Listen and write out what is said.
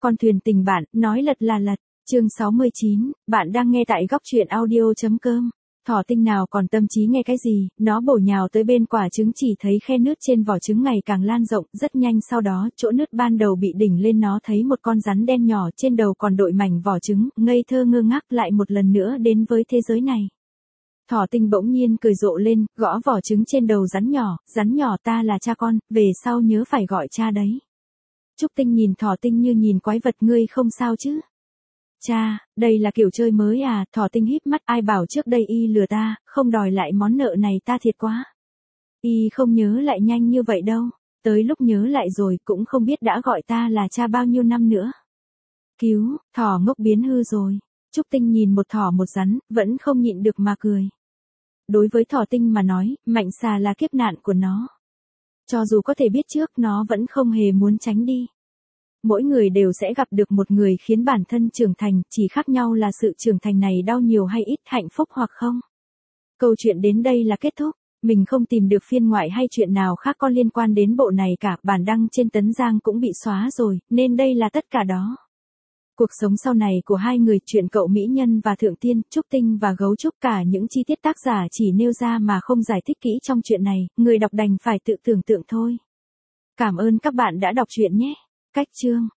Con thuyền tình bạn, nói lật là lật. Chương 69, bạn đang nghe tại góc truyện audio.com. Thỏ tinh nào còn tâm trí nghe cái gì, nó bổ nhào tới bên quả trứng, chỉ thấy khe nứt trên vỏ trứng ngày càng lan rộng, rất nhanh sau đó, chỗ nứt ban đầu bị đỉnh lên, nó thấy một con rắn đen nhỏ, trên đầu còn đội mảnh vỏ trứng, ngây thơ ngơ ngác lại một lần nữa đến với thế giới này. Thỏ tinh bỗng nhiên cười rộ lên, gõ vỏ trứng trên đầu rắn nhỏ ta là cha con, về sau nhớ phải gọi cha đấy. Trúc Tinh nhìn thỏ tinh như nhìn quái vật, ngươi không sao chứ? Cha, đây là kiểu chơi mới à? Thỏ tinh híp mắt, ai bảo trước đây y lừa ta, không đòi lại món nợ này ta thiệt quá. Y không nhớ lại nhanh như vậy đâu, tới lúc nhớ lại rồi cũng không biết đã gọi ta là cha bao nhiêu năm nữa. Cứu, thỏ ngốc biến hư rồi. Trúc Tinh nhìn một thỏ một rắn, vẫn không nhịn được mà cười. Đối với thỏ tinh mà nói, mạnh xà là kiếp nạn của nó. Cho dù có thể biết trước, nó vẫn không hề muốn tránh đi. Mỗi người đều sẽ gặp được một người khiến bản thân trưởng thành, chỉ khác nhau là sự trưởng thành này đau nhiều hay ít, hạnh phúc hoặc không. Câu chuyện đến đây là kết thúc. Mình không tìm được phiên ngoại hay chuyện nào khác có liên quan đến bộ này cả, bản đăng trên Tấn Giang cũng bị xóa rồi, nên đây là tất cả đó. Cuộc sống sau này của hai người, chuyện cậu mỹ nhân và thượng tiên, Trúc Tinh và Gấu Trúc, cả những chi tiết tác giả chỉ nêu ra mà không giải thích kỹ trong chuyện này, người đọc đành phải tự tưởng tượng thôi. Cảm ơn các bạn đã đọc truyện nhé. Cách chương